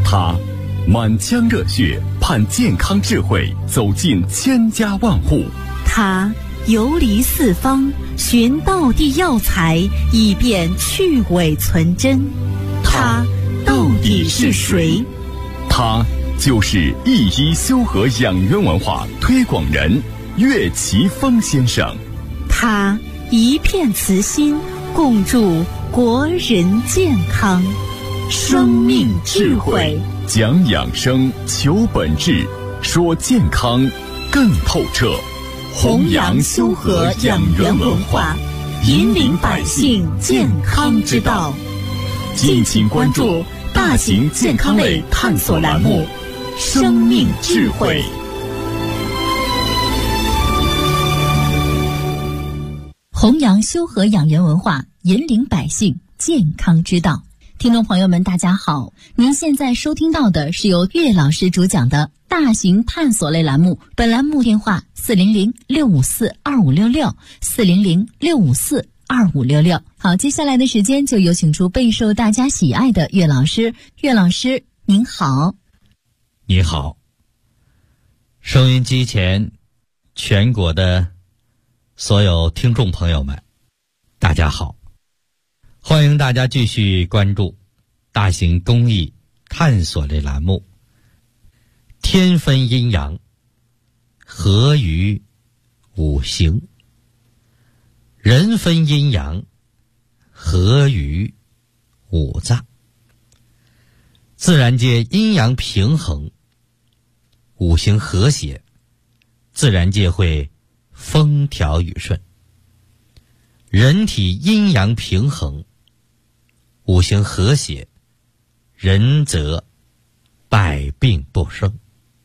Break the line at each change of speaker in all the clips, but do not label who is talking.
他满腔热血盼健康智慧走进千家万户，
他游离四方寻道地药材以便去伪存真，他到底是谁？
他就是一医修和养元文化推广人岳奇峰先生。
他一片慈心共筑国人健康，生命智慧，
讲养生求本质，说健康更透彻，
弘扬修和养元文化，引领百姓健康之道。敬请关注大型健康类探索栏目《生命智慧》。
弘扬修和养元文化，引领百姓健康之道。听众朋友们大家好，您现在收听到的是由岳老师主讲的大型探索类栏目，本栏目电话400-654-2566，400-654-2566。好，接下来的时间就有请出备受大家喜爱的岳老师。岳老师您好。
你好，收音机前全国的所有听众朋友们大家好，欢迎大家继续关注大型公益探索类栏目，天分阴阳合于五行，人分阴阳合于五脏。自然界阴阳平衡，五行和谐，自然界会风调雨顺。人体阴阳平衡，五行和谐，人则百病不生。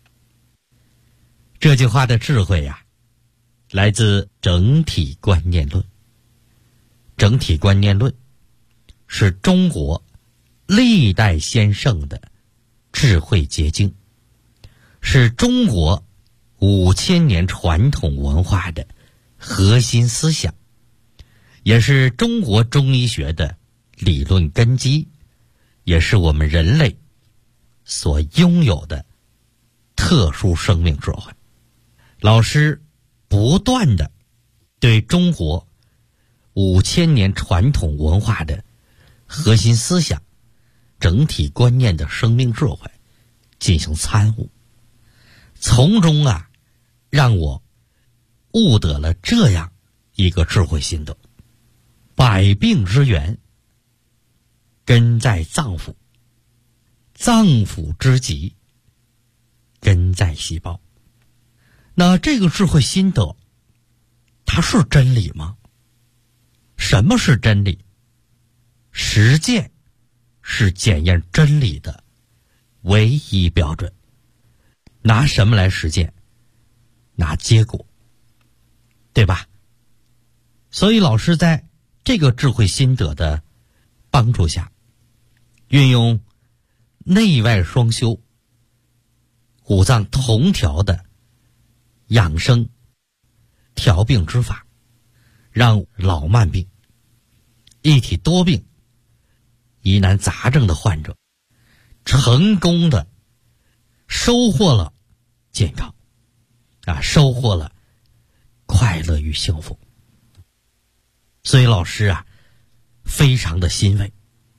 这句话的智慧呀，来自整体观念论。整体观念论是中国历代先圣的智慧结晶，是中国5000年传统文化的核心思想，也是中国中医学的理论根基，也是我们人类所拥有的特殊生命智慧。老师不断地对中国5000年传统文化的核心思想、整体观念的生命智慧进行参悟，从中让我悟得了这样一个智慧心得：百病之源根在脏腑，脏腑之疾根在细胞。那这个智慧心得它是真理吗？什么是真理？实践是检验真理的唯一标准。拿什么来实践？拿结果，对吧？所以老师在这个智慧心得的帮助下，运用内外双修、五脏同调的养生调病之法，让老慢病、一体多病、疑难杂症的患者成功的收获了健康，收获了快乐与幸福。所以老师非常的欣慰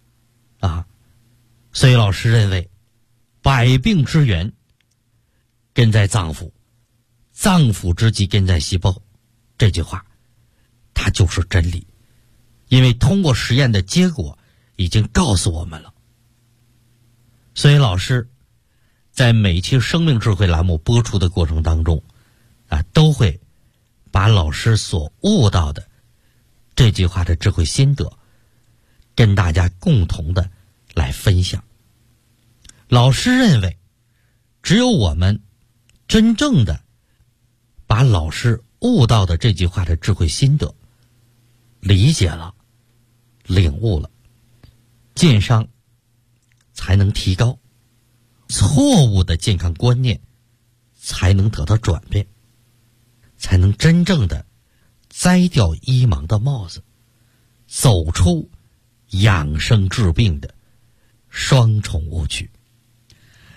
所以老师认为百病之源根在脏腑，脏腑之疾根在细胞，这句话它就是真理，因为通过实验的结果已经告诉我们了。所以老师在每期生命智慧栏目播出的过程当中都会把老师所悟到的这句话的智慧心得跟大家共同的来分享。老师认为只有我们真正的把老师悟到的这句话的智慧心得理解了、领悟了，健康才能提高，错误的健康观念才能得到转变，才能真正的摘掉医盲的帽子，走出养生治病的双重误区。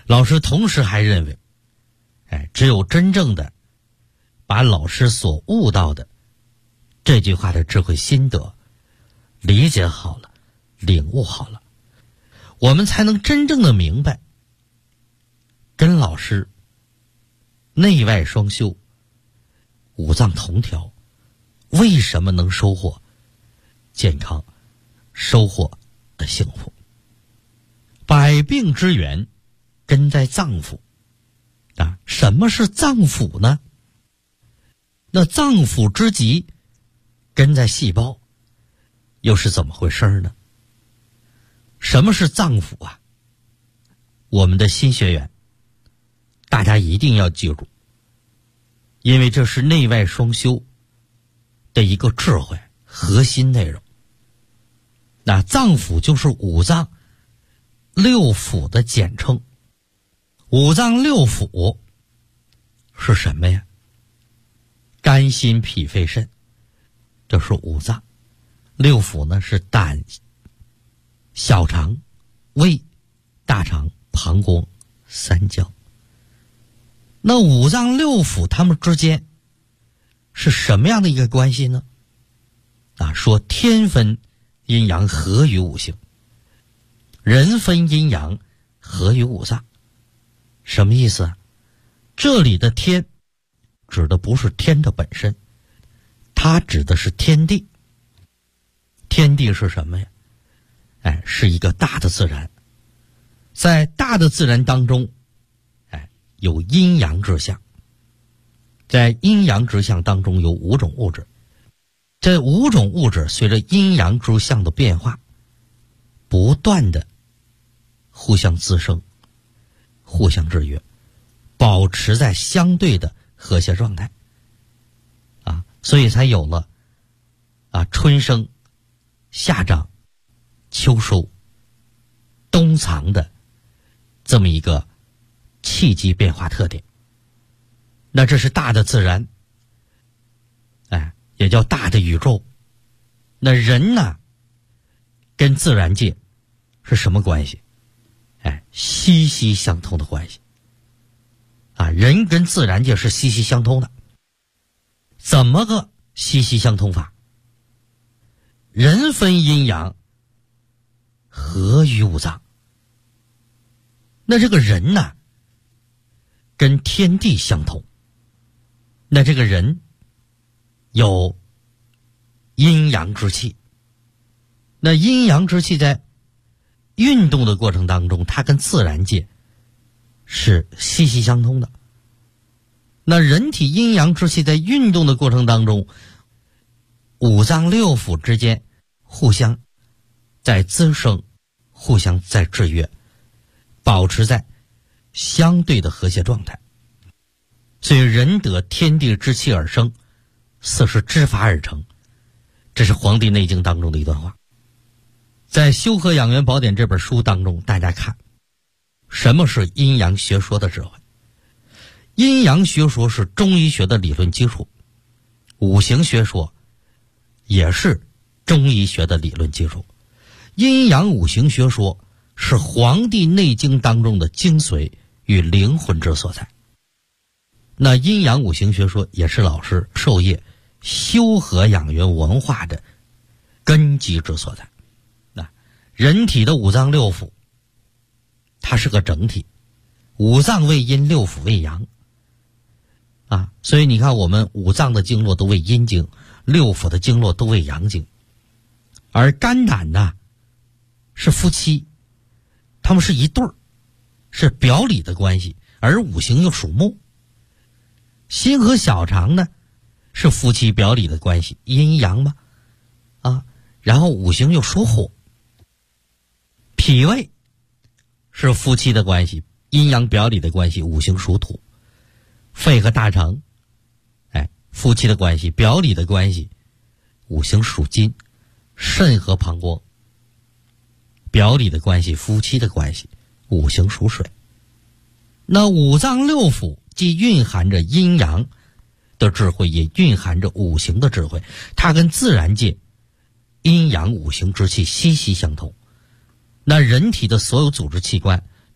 老师同时还认为，只有真正的把老师所悟到的这句话的智慧心得理解好了，领悟好了，我们才能真正的明白跟老师内外双修，五脏同调，为什么能收获健康，收获幸福。百病之源根在脏腑啊，什么是脏腑呢？那脏腑之极根在细胞，又是怎么回事呢？什么是脏腑啊？我们的新学员大家一定要记住，因为这是内外双修的一个智慧核心内容。那脏腑就是五脏六腑的简称。五脏六腑是什么呀？肝心脾肺肾，这是五脏。六腑呢是胆、小肠、胃、大肠、膀胱、三焦。那五脏六腑它们之间是什么样的一个关系呢？说天分阴阳合于五行，人分阴阳合于五脏。什么意思啊？这里的天指的不是天的本身，它指的是天地。天地是什么呀？是一个大的自然。在大的自然当中，有阴阳之象。在阴阳之象当中有五种物质，这五种物质随着阴阳之象的变化，不断的互相滋生，互相制约，保持在相对的和谐状态所以才有了春生、夏长、秋收、冬藏的这么一个气机变化特点。那这是大的自然，也叫大的宇宙。那人呢，跟自然界是什么关系？息息相通的关系人跟自然界是息息相通的。怎么个息息相通法？人分阴阳合于五脏。那这个人呢，跟天地相同。那这个人有阴阳之气，那阴阳之气在运动的过程当中，它跟自然界是息息相通的。那人体阴阳之气在运动的过程当中，五脏六腑之间互相在滋生，互相在制约，保持在相对的和谐状态。所以人得天地之气而生，四时之法而成，这是《黄帝内经》当中的一段话。在《修和养元宝典》这本书当中，大家看什么是阴阳学说的智慧。阴阳学说是中医学的理论基础，五行学说也是中医学的理论基础。阴阳五行学说是《黄帝内经》当中的精髓与灵魂之所在。那阴阳五行学说也是老师授业修和养元文化的根基之所在。人体的五脏六腑它是个整体，五脏为阴，六腑为阳所以你看我们五脏的经络都为阴经，六腑的经络都为阳经。而肝胆呢是夫妻，他们是一对儿，是表里的关系，而五行又属木。心和小肠呢是夫妻表里的关系，阴阳嘛然后五行又属火。脾胃是夫妻的关系，阴阳表里的关系，五行属土。肺和大肠夫妻的关系，表里的关系，五行属金。肾和膀胱表里的关系，夫妻的关系，五行属水。那五脏六腑既蕴含着阴阳的智慧，也蕴含着五行的智慧，它跟自然界阴阳五行之气息息相通。那人体的所有组织器官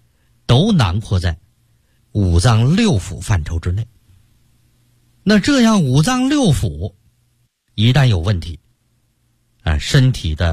都囊括在五脏六腑范畴之内。那这样五脏六腑一旦有问题，身体的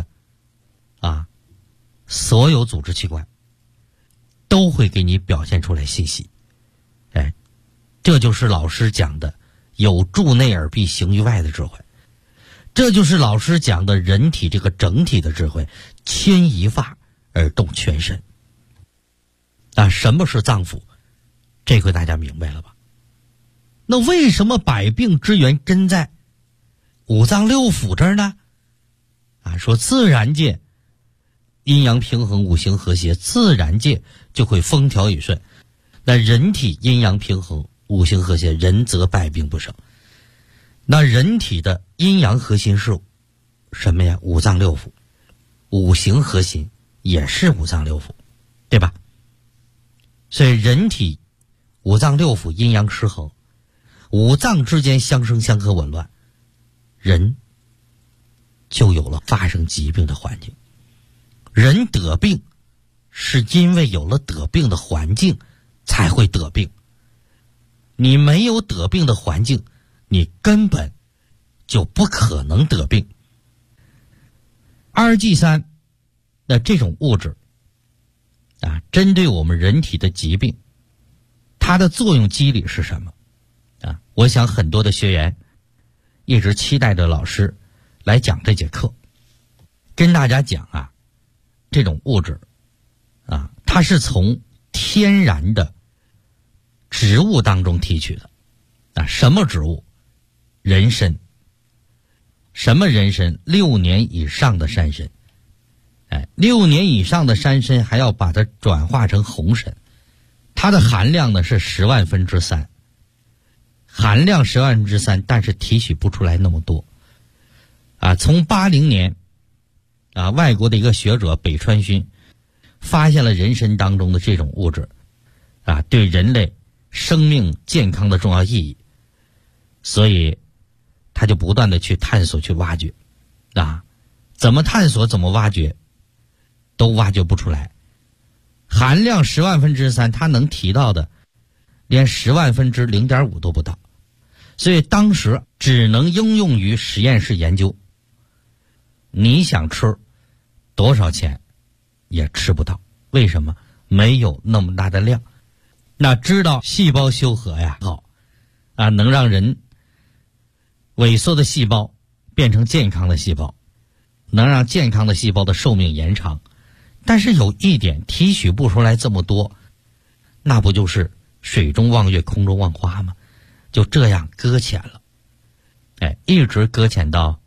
所有组织器官都会给你表现出来信息。这就是老师讲的有助内而必行于外的智慧，这就是老师讲的人体这个整体的智慧，牵一发而动全身。什么是脏腑？这回大家明白了吧？那为什么百病之源根在五脏六腑这儿呢？说自然界阴阳平衡，五行和谐，自然界就会风调雨顺。那人体阴阳平衡，五行和谐，人则百病不生。那人体的阴阳核心是什么呀？五脏六腑。五行核心也是五脏六腑，对吧？所以人体五脏六腑阴阳失衡，五脏之间相生相克紊乱，人就有了发生疾病的环境。人得病是因为有了得病的环境才会得病，你没有得病的环境，你根本就不可能得病。2G3 的这种物质针对我们人体的疾病，它的作用机理是什么？我想很多的学员一直期待着老师来讲这节课，跟大家讲这种物质它是从天然的植物当中提取的。什么植物？人参。什么人参？6年以上的山参。6年以上的山参还要把它转化成红参，它的含量呢是10万分之3，含量10万分之3，但是提取不出来那么多。从80年外国的一个学者北川勋发现了人参当中的这种物质对人类生命健康的重要意义，所以他就不断的去探索去挖掘怎么探索怎么挖掘都挖掘不出来。含量10万分之3，他能提到的连10万分之0.5都不到，所以当时只能应用于实验室研究。你想吃多少钱也吃不到，为什么？没有那么大的量。那知道细胞修和好能让人萎缩的细胞变成健康的细胞，能让健康的细胞的寿命延长。但是有一点，提取不出来这么多，那不就是水中望月空中望花吗？就这样搁浅了。一直搁浅到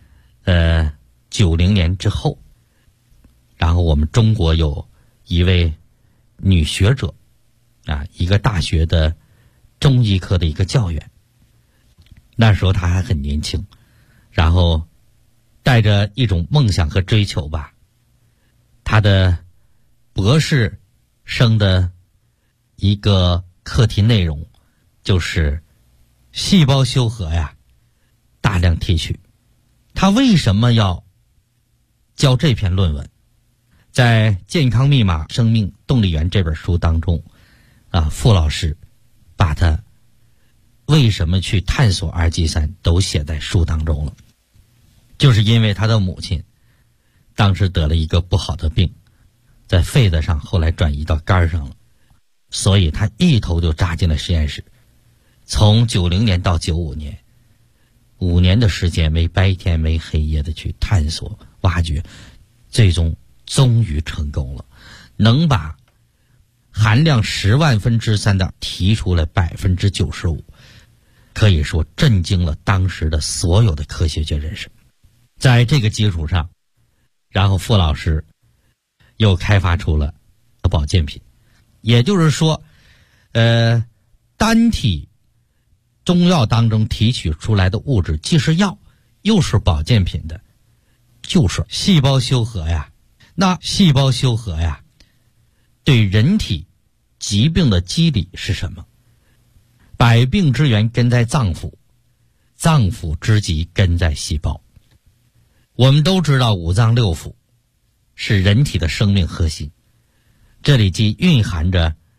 90年之后，然后我们中国有一位女学者一个大学的中医科的一个教员，那时候她还很年轻，然后带着一种梦想和追求吧，她的博士生的一个课题内容就是细胞修和大量提取。她为什么要教这篇论文？在《健康密码生命动力源》这本书当中傅老师把他为什么去探索 2G3 都写在书当中了。就是因为他的母亲当时得了一个不好的病，在肺子上，后来转移到肝上了，所以他一头就扎进了实验室。从90年到95年，5年的时间，没白天没黑夜的去探索挖掘，最终终于成功了，能把含量10万分之3的提出了95%，可以说震惊了当时的所有的科学界人士。在这个基础上，然后傅老师又开发出了保健品，也就是说单体中药当中提取出来的物质既是药又是保健品的，就是细胞修和那细胞修和对人体疾病的机理是什么？百病之源根在脏腑，脏腑之疾根在细胞。我们都知道五脏六腑是人体的生命核心，这里既蕴含着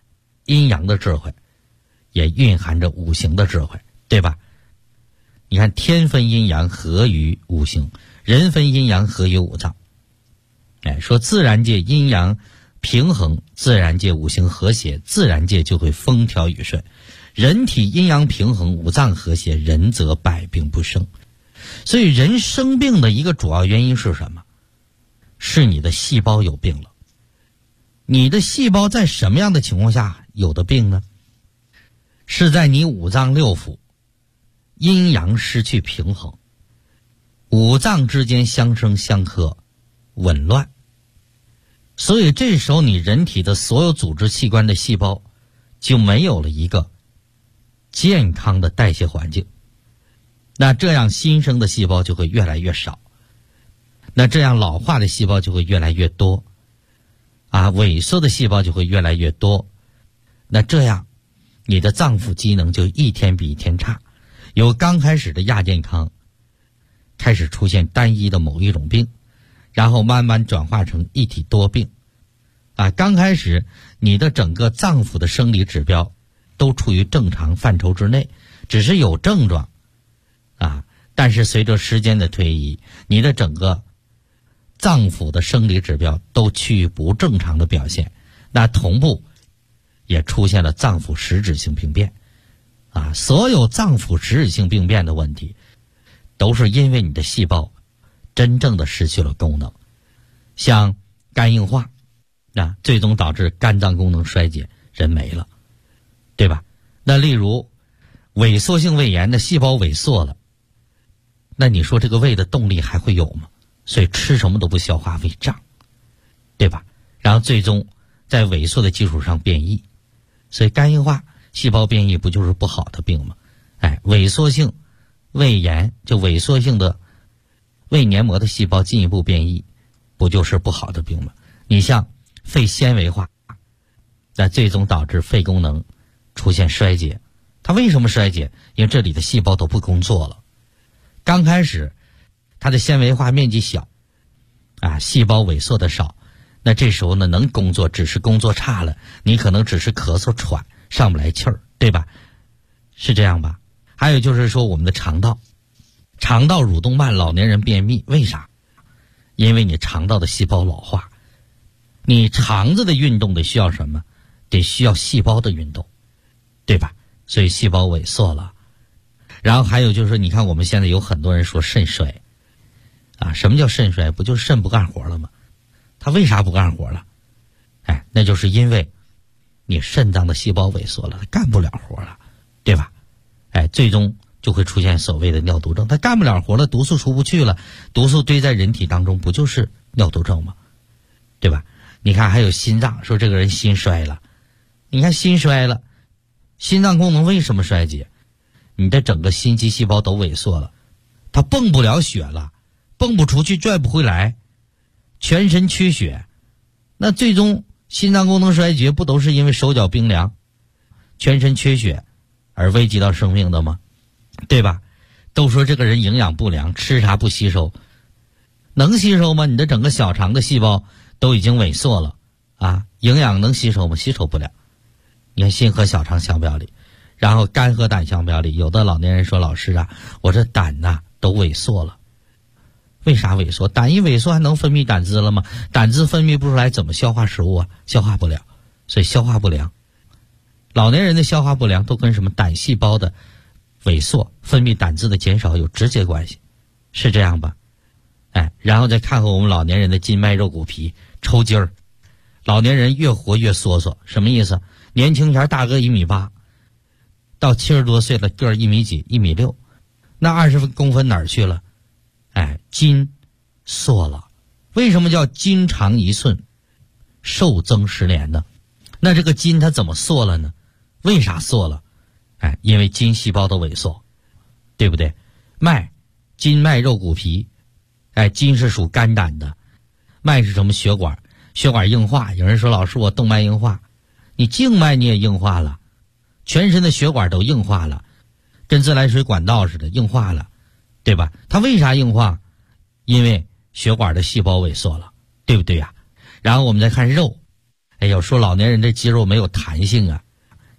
阴阳的智慧，也蕴含着五行的智慧，对吧？你看天分阴阳合于五行，人分阴阳合于五脏。说自然界阴阳平衡，自然界五行和谐，自然界就会风调雨顺。人体阴阳平衡，五脏和谐，人则百病不生。所以人生病的一个主要原因是什么？是你的细胞有病了。你的细胞在什么样的情况下有的病呢？是在你五脏六腑阴阳失去平衡，五脏之间相生相克，紊乱。所以这时候你人体的所有组织器官的细胞就没有了一个健康的代谢环境，那这样新生的细胞就会越来越少，那这样老化的细胞就会越来越多，萎缩的细胞就会越来越多，那这样你的脏腑机能就一天比一天差，由刚开始的亚健康开始出现单一的某一种病，然后慢慢转化成一体多病。刚开始你的整个脏腑的生理指标都处于正常范畴之内，只是有症状但是随着时间的推移，你的整个脏腑的生理指标都趋于不正常的表现，那同步也出现了脏腑实质性病变。所有脏腑实质性病变的问题都是因为你的细胞真正的失去了功能，像肝硬化最终导致肝脏功能衰竭，人没了，对吧？那例如萎缩性胃炎的细胞萎缩了，那你说这个胃的动力还会有吗？所以吃什么都不消化，胃胀，对吧？然后最终在萎缩的基础上变异，所以肝硬化细胞变异不就是不好的病吗？萎缩性胃炎就萎缩性的胃黏膜的细胞进一步变异，不就是不好的病吗？你像肺纤维化，那最终导致肺功能出现衰竭。它为什么衰竭？因为这里的细胞都不工作了。刚开始它的纤维化面积小细胞萎缩的少，那这时候呢能工作只是工作差了，你可能只是咳嗽喘上不来气儿，对吧？是这样吧？还有就是说我们的肠道蠕动慢，老年人便秘，为啥？因为你肠道的细胞老化。你肠子的运动得需要什么？得需要细胞的运动，对吧？所以细胞萎缩了。然后还有就是你看我们现在有很多人说肾衰什么叫肾衰？不就是肾不干活了吗？它为啥不干活了？那就是因为你肾脏的细胞萎缩了，它干不了活了，对吧？最终就会出现所谓的尿毒症，它干不了活了，毒素出不去了，毒素堆在人体当中，不就是尿毒症吗？对吧？你看还有心脏，说这个人心衰了，你看心衰了，心脏功能为什么衰竭？你的整个心肌细胞都萎缩了，它泵不了血了，泵不出去，拽不回来，全身缺血，那最终心脏功能衰竭不都是因为手脚冰凉，全身缺血而危及到生命的吗？对吧？都说这个人营养不良，吃啥不吸收，能吸收吗？你的整个小肠的细胞都已经萎缩了营养能吸收吗？吸收不了。你看心和小肠相表里，然后肝和胆相表里，有的老年人说老师我这胆都萎缩了。为啥萎缩？胆一萎缩还能分泌胆汁了吗？胆汁分泌不出来，怎么消化食物消化不了，所以消化不良。老年人的消化不良都跟什么胆细胞的萎缩、分泌胆汁的减少有直接关系，是这样吧？然后再看看我们老年人的筋脉肉骨皮抽筋儿，老年人越活越缩缩，什么意思？年轻前大个1.8米，到70多岁了个儿1米几、1.6米，那20公分哪儿去了？筋缩了。为什么叫筋长1寸，寿增10年呢？那这个筋它怎么缩了呢？为啥缩了？因为筋细胞的萎缩，对不对？脉，筋脉肉骨皮，筋是属肝胆的，脉是什么？血管，血管硬化。有人说老师我动脉硬化，你静脉你也硬化了，全身的血管都硬化了，跟自来水管道似的硬化了，对吧？它为啥硬化？因为血管的细胞萎缩了，对不对呀？然后我们再看肉，说老年人的肌肉没有弹性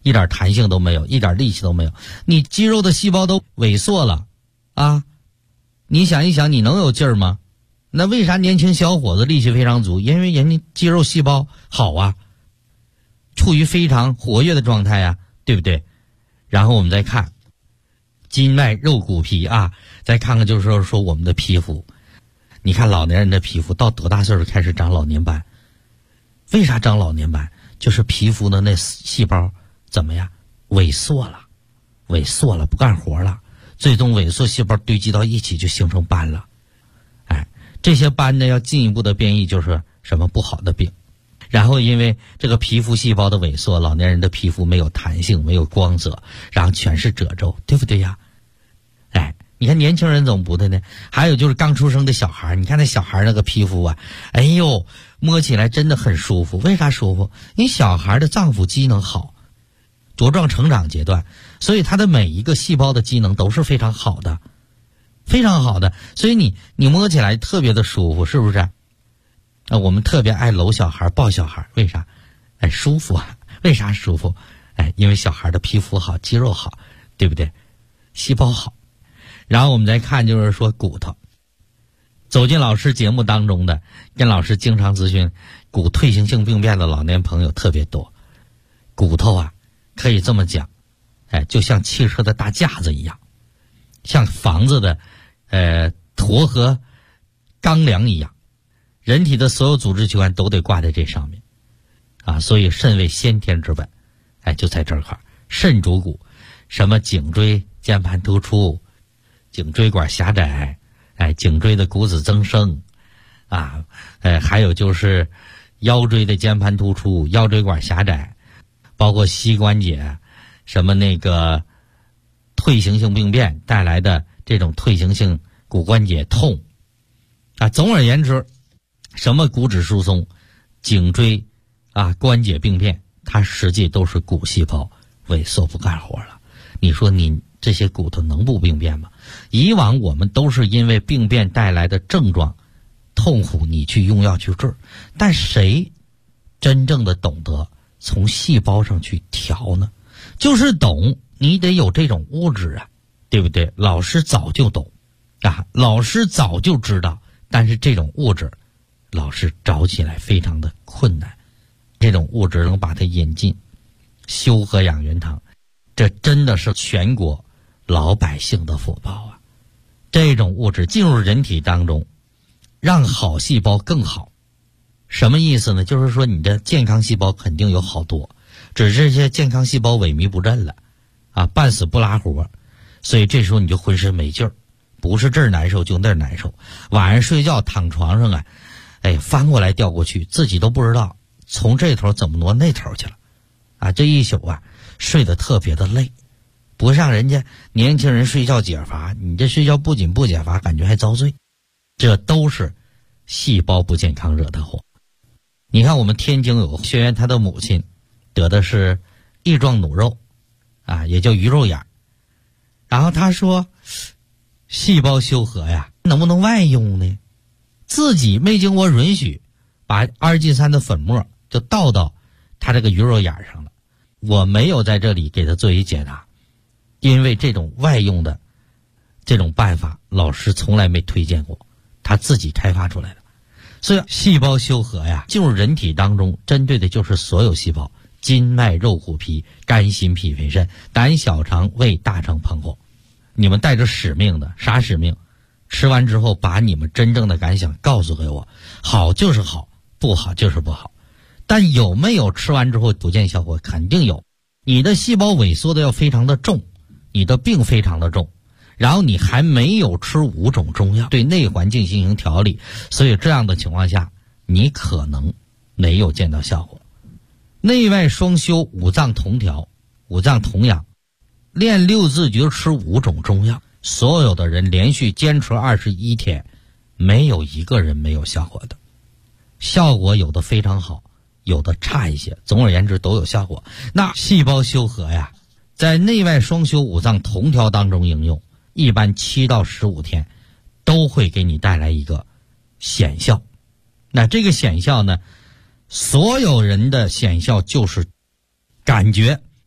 一点弹性都没有，一点力气都没有，你肌肉的细胞都萎缩了啊！你想一想，你能有劲儿吗？那为啥年轻小伙子力气非常足？因为人家肌肉细胞好啊，处于非常活跃的状态啊，对不对？然后我们再看筋脉肉骨皮啊，再看看就是说我们的皮肤。你看老年人的皮肤到多大岁数开始长老年斑？为啥长老年斑？就是皮肤的那细胞怎么样？萎缩了，不干活了，最终萎缩细胞堆积到一起就形成斑了。哎，这些斑呢要进一步的变异，就是什么不好的病。然后因为这个皮肤细胞的萎缩，老年人的皮肤没有弹性，没有光泽，然后全是褶皱，对不对呀？哎，你看年轻人怎么不对呢？还有就是刚出生的小孩，你看那小孩那个皮肤啊，哎呦，摸起来真的很舒服。为啥舒服？因为小孩的脏腑机能好，茁壮成长阶段，所以他的每一个细胞的机能都是非常好的，非常好的，所以你摸起来特别的舒服，是不是？我们特别爱搂小孩抱小孩，为啥？哎，舒服啊！为啥舒服？哎，因为小孩的皮肤好，肌肉好，对不对？细胞好。然后我们再看就是说骨头，走进老师节目当中的跟老师经常咨询骨退行性病变的老年朋友特别多。骨头啊可以这么讲，哎，就像汽车的大架子一样，像房子的坨和钢梁一样，人体的所有组织器官都得挂在这上面啊，所以肾为先天之本，哎，就在这块，肾主骨，什么颈椎间盘突出，颈椎管狭窄，哎，颈椎的骨质增生啊，还有就是腰椎的间盘突出，腰椎管狭窄，包括膝关节，什么那个退行性病变带来的这种退行性骨关节痛啊，总而言之，什么骨质疏松、颈椎啊关节病变，它实际都是骨细胞萎缩不干活了。你说你这些骨头能不病变吗？以往我们都是因为病变带来的症状痛苦，你去用药去治，但谁真正的懂得从细胞上去调呢？就是懂，你得有这种物质啊，对不对？老师早就懂啊，老师早就知道，但是这种物质老师找起来非常的困难。这种物质能把它引进修和养元堂，这真的是全国老百姓的福报啊！这种物质进入人体当中，让好细胞更好。什么意思呢？就是说你的健康细胞肯定有好多，只是这些健康细胞萎靡不振了啊，半死不拉活，所以这时候你就浑身没劲儿，不是这儿难受就那儿难受，晚上睡觉躺床上啊，哎，翻过来调过去，自己都不知道从这头怎么挪那头去了啊！这一宿啊睡得特别的累，不像人家年轻人睡觉解乏，你这睡觉不仅不解乏，感觉还遭罪，这都是细胞不健康惹的祸。你看我们天津有个学员，他的母亲得的是翼状弩肉啊，也叫鱼肉眼，然后他说细胞修和呀能不能外用呢？自己没经过允许把阿尔济酸的粉末就倒到他这个鱼肉眼上了，我没有在这里给他做一解答，因为这种外用的这种办法老师从来没推荐过，他自己开发出来的。所以细胞修和呀进入人体当中，针对的就是所有细胞，筋脉肉骨皮、肝心脾肺肾、胆小肠胃大肠膀胱。你们带着使命的，啥使命？吃完之后把你们真正的感想告诉给我，好就是好，不好就是不好。但有没有吃完之后不见效果？肯定有。你的细胞萎缩的要非常的重，你的病非常的重，然后你还没有吃5种中药对内环境进行调理，所以这样的情况下你可能没有见到效果。内外双修，五脏同调，五脏同养，练6字诀，吃5种中药，所有的人连续坚持21天，没有一个人没有效果的。效果有的非常好，有的差一些，总而言之都有效果。那细胞修和呀，在内外双修五脏同调当中应用，一般7到15天都会给你带来一个显效。那这个显效呢，所有人的显效就是感觉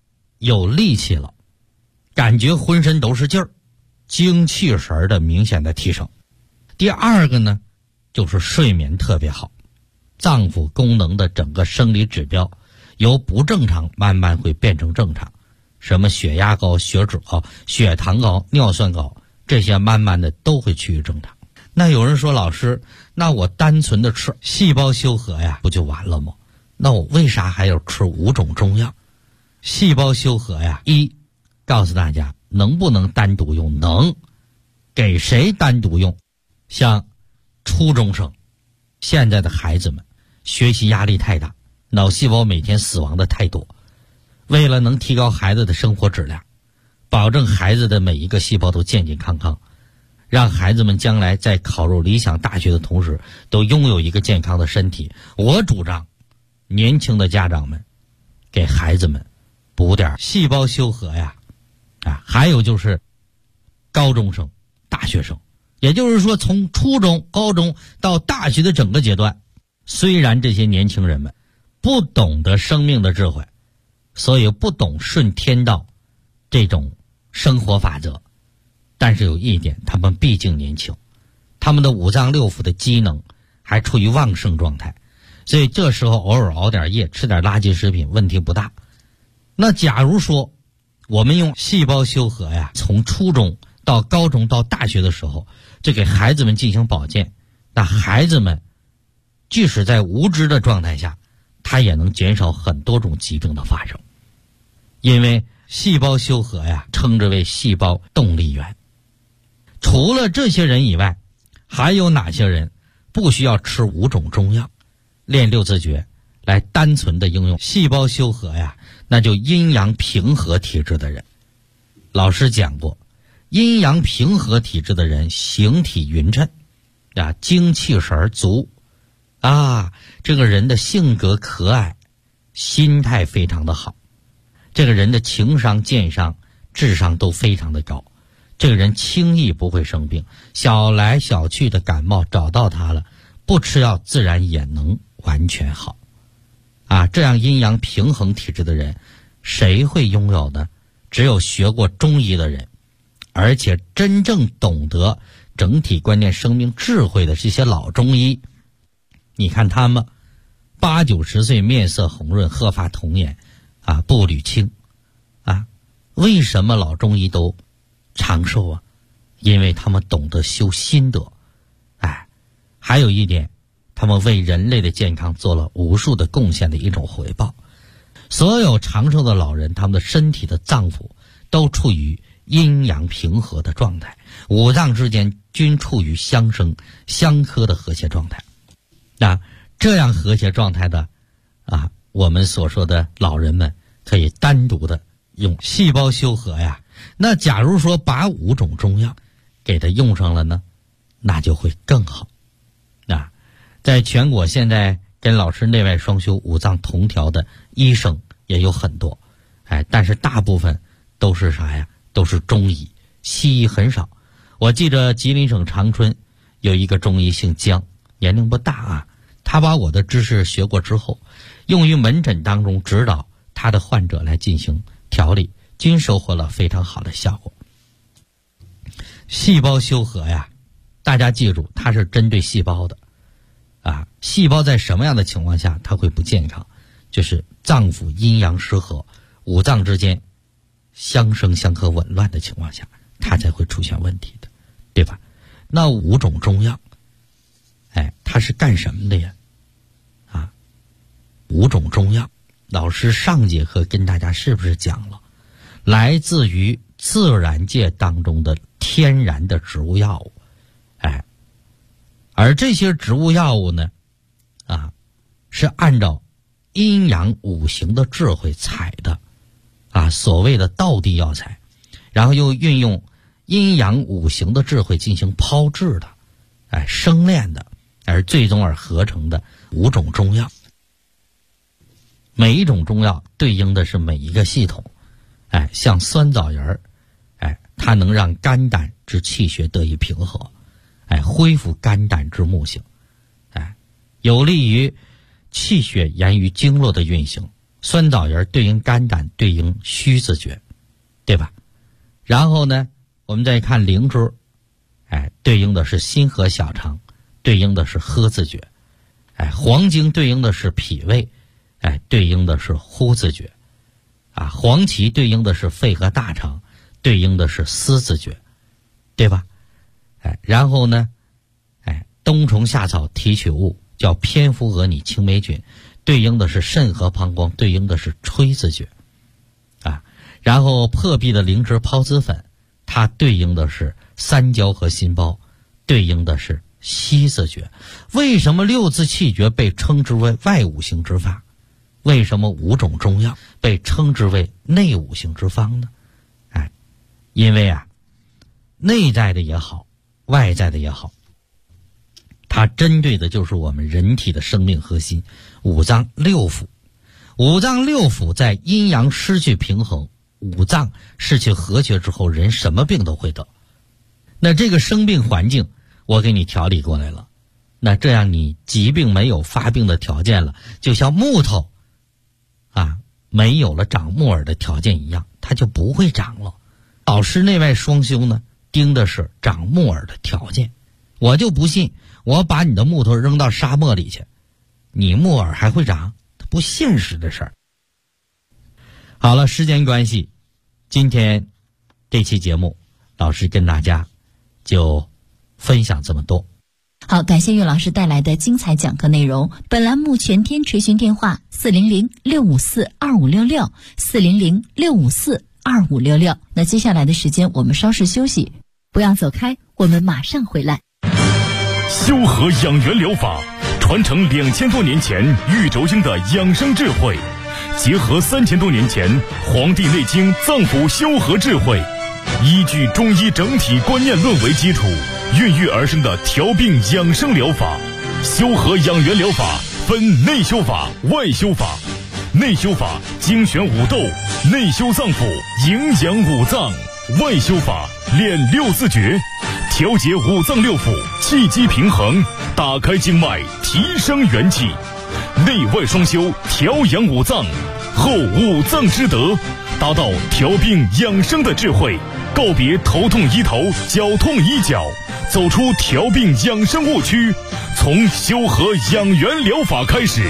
有力气了，感觉浑身都是劲儿，精气神的明显的提升。第二个呢，就是睡眠特别好，脏腑功能的整个生理指标由不正常慢慢会变成正常，什么血压高、血脂高、血糖高、尿酸高，这些慢慢的都会趋于正常。那有人说，老师，那我单纯的吃细胞修和呀，不就完了吗？那我为啥还要吃5种中药？细胞修和呀，告诉大家能不能单独用？能。给谁单独用？像初中生，现在的孩子们学习压力太大，脑细胞每天死亡的太多，为了能提高孩子的生活质量，保证孩子的每一个细胞都健健康康，让孩子们将来在考入理想大学的同时都拥有一个健康的身体，我主张年轻的家长们给孩子们补点细胞修和呀。还有就是高中生、大学生，也就是说从初中、高中到大学的整个阶段，虽然这些年轻人们不懂得生命的智慧，所以不懂顺天道这种生活法则，但是有一点，他们毕竟年轻，他们的五脏六腑的机能还处于旺盛状态，所以这时候偶尔熬点夜，吃点垃圾食品问题不大。那假如说我们用细胞修和呀，从初中到高中到大学的时候，就给孩子们进行保健，那孩子们即使在无知的状态下，他也能减少很多种疾病的发生。因为细胞修和呀，称之为细胞动力源。除了这些人以外，还有哪些人不需要吃5种中药，练6字诀来单纯的应用细胞修和呀？那就阴阳平和体质的人。老师讲过，阴阳平和体质的人形体匀称精气神足这个人的性格可爱，心态非常的好，这个人的情商、健商、智商都非常的高，这个人轻易不会生病，小来小去的感冒找到他了，不吃药自然也能完全好这样阴阳平衡体质的人谁会拥有呢？只有学过中医的人，而且真正懂得整体观念生命智慧的这些老中医。你看他们80、90岁面色红润，鹤发童颜步履轻为什么老中医都长寿因为他们懂得修心德还有一点，他们为人类的健康做了无数的贡献的一种回报。所有长寿的老人，他们的身体的脏腑都处于阴阳平和的状态，五脏之间均处于相生相克的和谐状态。这样和谐状态的我们所说的老人们可以单独的用细胞修和呀。那假如说把5种中药给他用上了呢，那就会更好。在全国现在跟老师内外双修、五脏同调的医生也有很多但是大部分都是啥呀？都是中医，西医很少。我记着吉林省长春有一个中医姓姜，年龄不大他把我的知识学过之后，用于门诊当中指导他的患者来进行调理，均收获了非常好的效果。细胞修和呀，大家记住，它是针对细胞的细胞在什么样的情况下它会不健康？就是脏腑阴阳失和，五脏之间相生相克紊乱的情况下，它才会出现问题的，对吧？那5种中药它是干什么的呀？5种中药，老师上节课跟大家是不是讲了，来自于自然界当中的天然的植物药物而这些植物药物呢是按照阴阳五行的智慧采的所谓的道地药材，然后又运用阴阳五行的智慧进行炮制的生炼的，而最终而合成的5种中药。每一种中药对应的是每一个系统像酸枣仁它能让肝胆之气血得以平和恢复肝胆之木性有利于气血沿于经络的运行。 酸枣仁对应肝胆，对应虚字诀，对吧？然后呢，我们再看灵珠，对应的是心和小肠，对应的是呵字诀。黄精对应的是脾胃，对应的是呼字诀。黄芪对应的是肺和大肠，对应的是思字诀，对吧？然后呢，冬虫夏草提取物叫蝙蝠蛾拟青霉菌，对应的是肾和膀胱，对应的是吹字诀。然后破壁的灵芝孢子粉，它对应的是三焦和心包，对应的是息字诀。为什么六字气诀被称之为外五行之法？为什么5种中药被称之为内五行之方呢？因为内在的也好，外在的也好，它针对的就是我们人体的生命核心，五脏六腑。五脏六腑在阴阳失去平衡，五脏失去和谐之后，人什么病都会得。那这个生病环境我给你调理过来了，那这样你疾病没有发病的条件了，就像木头没有了长木耳的条件一样，它就不会长了。老师内外双修呢，盯的是长木耳的条件。我就不信我把你的木头扔到沙漠里去，你木耳还会长？它不现实的事儿。好了，时间关系，今天这期节目老师跟大家就分享这么多。
好，感谢岳老师带来的精彩讲课内容。本栏目全天垂询电话400-654-2566 400-654-2566。那接下来的时间我们稍事休息，不要走开，我们马上回来。
修和养元疗法传承2000多年前玉轴经的养生智慧，结合3000多年前《黄帝内经》脏腑修和智慧，依据中医整体观念论为基础，孕育而生的调病养生疗法。修和养元疗法分内修法、外修法。内修法精选五斗，内修脏腑，营养五脏；外修法练六字诀，调节五脏六腑，气机平衡，打开经脉，提升元气。内外双修，调养五脏，后五脏之德，达到调病养生的智慧，告别头痛医头，脚痛医脚，走出调病养生误区，从修和养元疗法开始。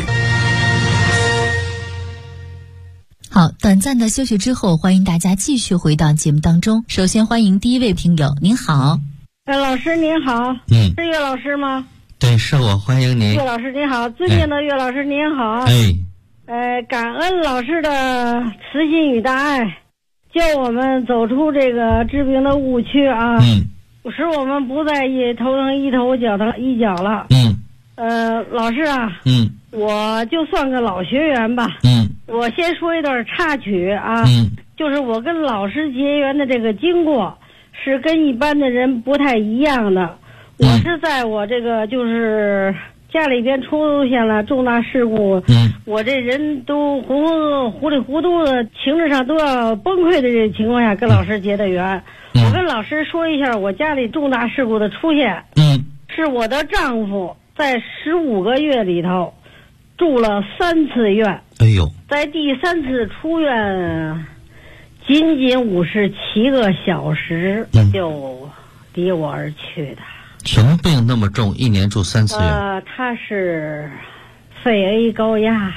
好，短暂的休息之后，欢迎大家继续回到节目当中。首先欢迎第一位听友，您好。
老师您好，是岳老师吗？
对，是我，欢迎您。
岳老师您好，尊敬的岳老师您好。感恩老师的慈心与大爱，教我们走出这个治病的误区啊，使我们不再头疼医头，脚疼医脚了。老师啊，我就算个老学员吧。我先说一段插曲啊，就是我跟老师结缘的这个经过是跟一般的人不太一样的。我是在我这个就是家里边出现了重大事故，我这人都糊里糊涂的，情志上都要崩溃的这情况下跟老师结的缘。我跟老师说一下我家里重大事故的出现，是我的丈夫在15个月里头住了3次院，在第3次出院仅仅57个小时就离我而去的。
什么病那么重，一年住3次院？
他是肺 A 高压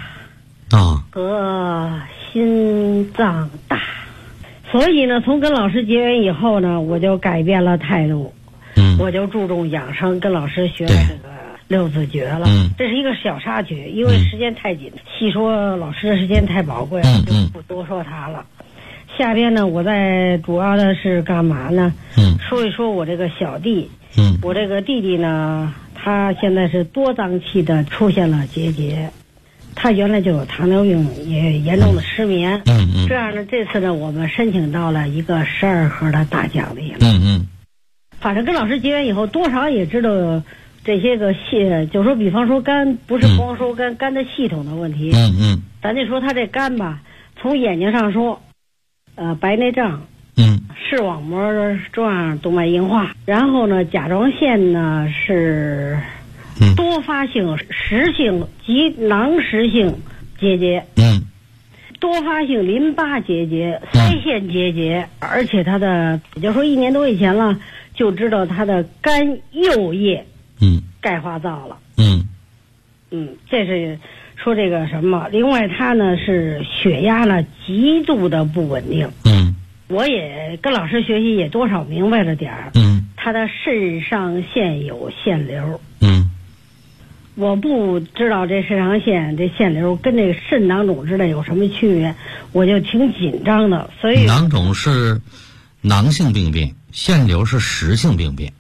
和心脏大，所以呢，从跟老师结缘以后呢，我就改变了态度，我就注重养生，跟老师学了这个六字诀了。这是一个小插曲，因为时间太紧，细说老师的时间太宝贵了，就不多说他了。下边呢，我在主要的是干嘛呢？说一说我这个小弟。我这个弟弟呢，他现在是多脏器的出现了结节，他原来就有糖尿病，也严重的失眠。这样呢，这次呢，我们申请到了一个12盒的大奖励了。反正跟老师结缘以后，多少也知道这些个就说比方说肝不是光说肝的系统的问题。咱就说他这肝吧，从眼睛上说，白内障。视网膜状动脉硬化，然后呢，甲状腺呢是多发性实性及囊实性结节。 多发性淋巴结节、腮腺结节，而且他的也就是说1年多以前了，就知道他的肝右叶钙化灶了。这是说这个什么？另外他呢是血压呢极度的不稳定。我也跟老师学习也多少明白了点儿。他的肾上腺有腺瘤。我不知道这肾上腺这腺瘤跟这个肾囊肿之类有什么区别，我就挺紧张的。所以
囊肿是囊性病变，腺瘤是实性病变。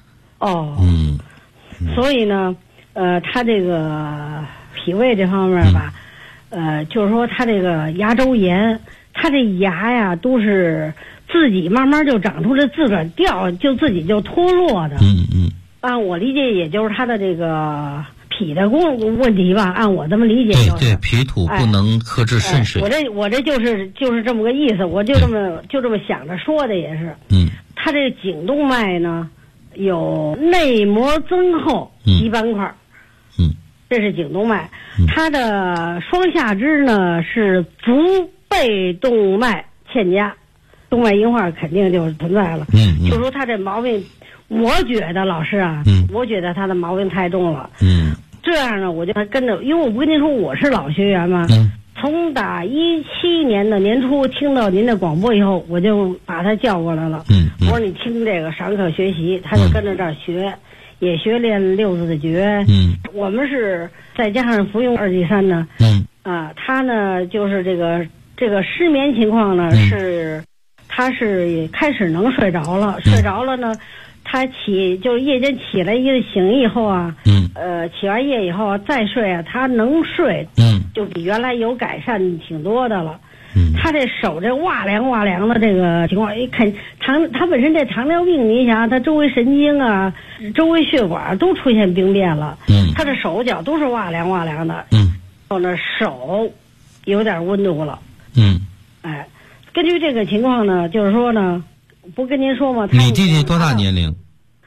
所以呢，他这个脾胃这方面吧，就是说他这个牙周炎，他这牙呀都是自己慢慢就长出来，自个儿掉，就自己就脱落的。按我理解，也就是他的这个脾的问题吧，按我这么理解就是。
对，脾土不能克制肾水。
我这就是这么个意思，我就这么想着说的也是。他这个颈动脉呢，有内膜增厚基斑块。这是颈动脉。它的双下肢呢是足背动脉欠佳，动脉硬化肯定就存在了。就说他这毛病，我觉得老师啊，我觉得他的毛病太重了。这样呢，我就跟着，因为我不跟您说我是老学员嘛。从打17年的年初听到您的广播以后，我就把他叫过来了。我说你听这个上课学习，他就跟着这儿学，也学练6字的诀。我们是再加上服用2剂3呢。他呢就是这个失眠情况呢是，他是开始能睡着了，呢。他就是夜间起来醒以后啊，起完夜以后再睡啊，他能睡，就比原来有改善挺多的了。他这手这哇凉的这个情况，一看他本身这糖尿病，你想他周围神经啊、周围血管都出现病变了。他的手脚都是哇凉的。然后呢，手有点温度了。根据这个情况呢，就是说呢。不跟您说吗？
你弟弟多大年龄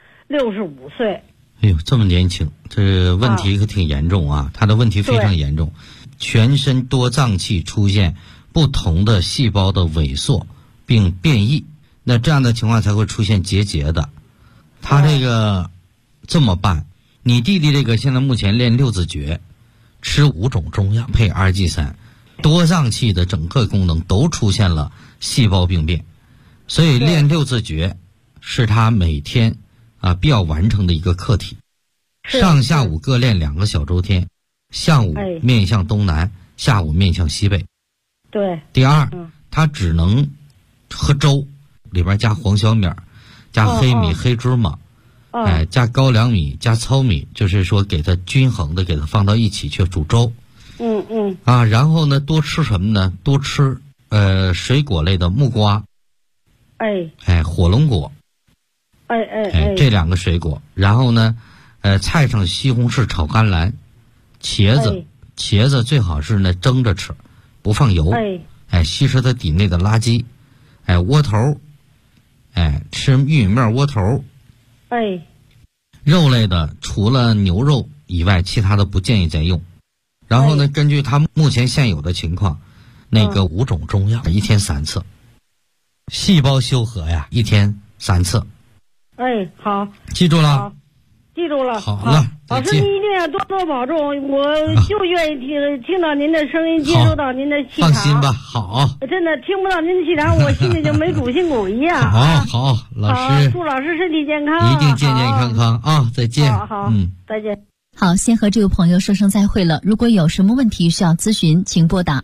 ？65岁。
哎呦，这么年轻，这问题可挺严重啊！他的问题非常严重，全身多脏器出现不同的细胞的萎缩并变异，那这样的情况才会出现结节的。他这个这么办，你弟弟这个现在目前练6字诀，吃5种中药配2剂3，多脏器的整个功能都出现了细胞病变。所以练6字诀是他每天必要完成的一个课题，上下午各练2个小周天，上午面向东南，下午面向西北。
对。
第二，他只能喝粥，里边加黄小米，加黑米、黑芝麻，加高粱米，加糙米，就是说给他均衡的给他放到一起去煮粥。然后呢，多吃什么呢？多吃水果类的木瓜。火龙果，这2个水果，然后呢，菜上西红柿炒甘蓝，茄子最好是呢蒸着吃，不放油，吸收它体内的垃圾，窝头，吃玉米面窝头，肉类的除了牛肉以外，其他的不建议再用。然后呢，根据他目前现有的情况，那个5种中药1天3次。细胞修和呀，1天3次。
好，
记住了。
好，记住了。
好了，
老师，您一定要多多保重。我就愿意听到您的声音，接收到您的气场。
放心吧，好。
真的听不到您的气场，我心里就没主心骨一样。
好，老师。
祝老师身体健康。
一定健健康康啊！再见。
好，再见。
好，先和这位朋友说声再会了。如果有什么问题需要咨询，请拨打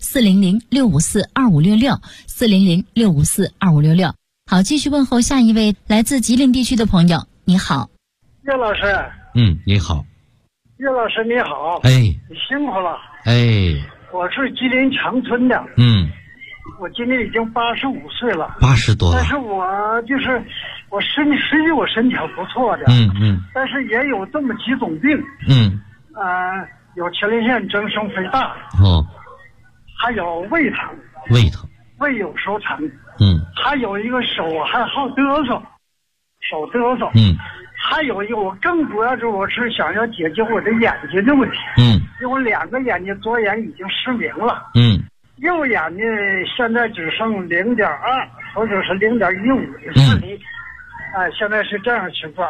400-654-2566，400-654-2566。好，继续问候下一位来自吉林地区的朋友。你好，
岳老师。
你好。
岳老师你好。
你
辛苦了。我是吉林长春的。我今年已经85岁了。
80多了。
但是我就是我实际我身体还不错的。但是也有这么几种病。有前列腺增生肥大。还有胃疼。胃有时候疼。还有一个手还好嘚瑟，还有一个我更主要是我是想要解决我的眼睛的问题。因为我2个眼睛左眼已经失明了。 右眼呢现在只剩0.2或者是0.15的视力，现在是这样情况。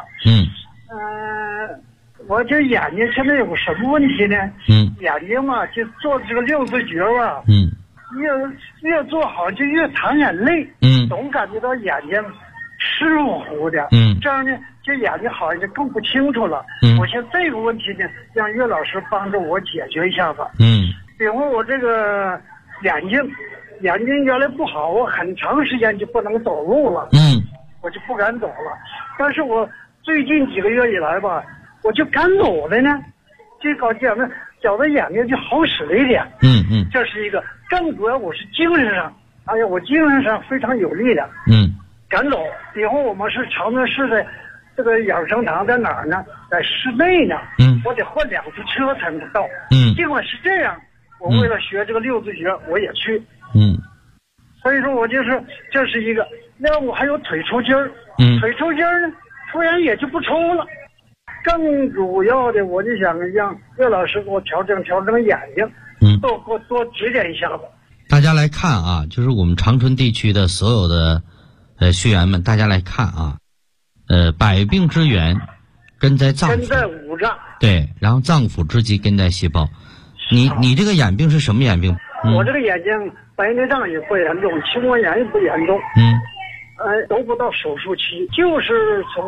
我这眼睛现在有个什么问题呢？眼睛嘛，就做这个六字诀吧，越做好就越淌眼泪，总感觉到眼睛湿乎乎的，这样呢，这眼睛好像就更不清楚了。我现在这个问题呢，让岳老师帮助我解决一下吧。比如我这个眼睛原来不好，我很长时间就不能走路了，我就不敢走了。但是我最近几个月以来吧，我就敢走了呢，这搞觉得眼睛就好使了一点。这是一个。更主要我是精神上，我精神上非常有力量。敢走。以后我们是长春市的这个养生堂在哪儿呢？在市内呢。我得换2次车才能到。尽管是这样，我为了学这个六字诀，我也去。所以说我就是这是一个。另外我还有腿抽筋儿。腿抽筋儿呢，突然也就不抽了。更主要的，我就想让岳老师给我调整眼睛。多指点一下吧。
大家来看啊，就是我们长春地区的所有的学员们，大家来看啊，百病之源根在脏腑，根在
五脏。
对，然后脏腑之极根在细胞。你这个眼病是什么眼病？
我这个眼睛白内障也不严重，青光眼也不严重。都不到手术期，就是从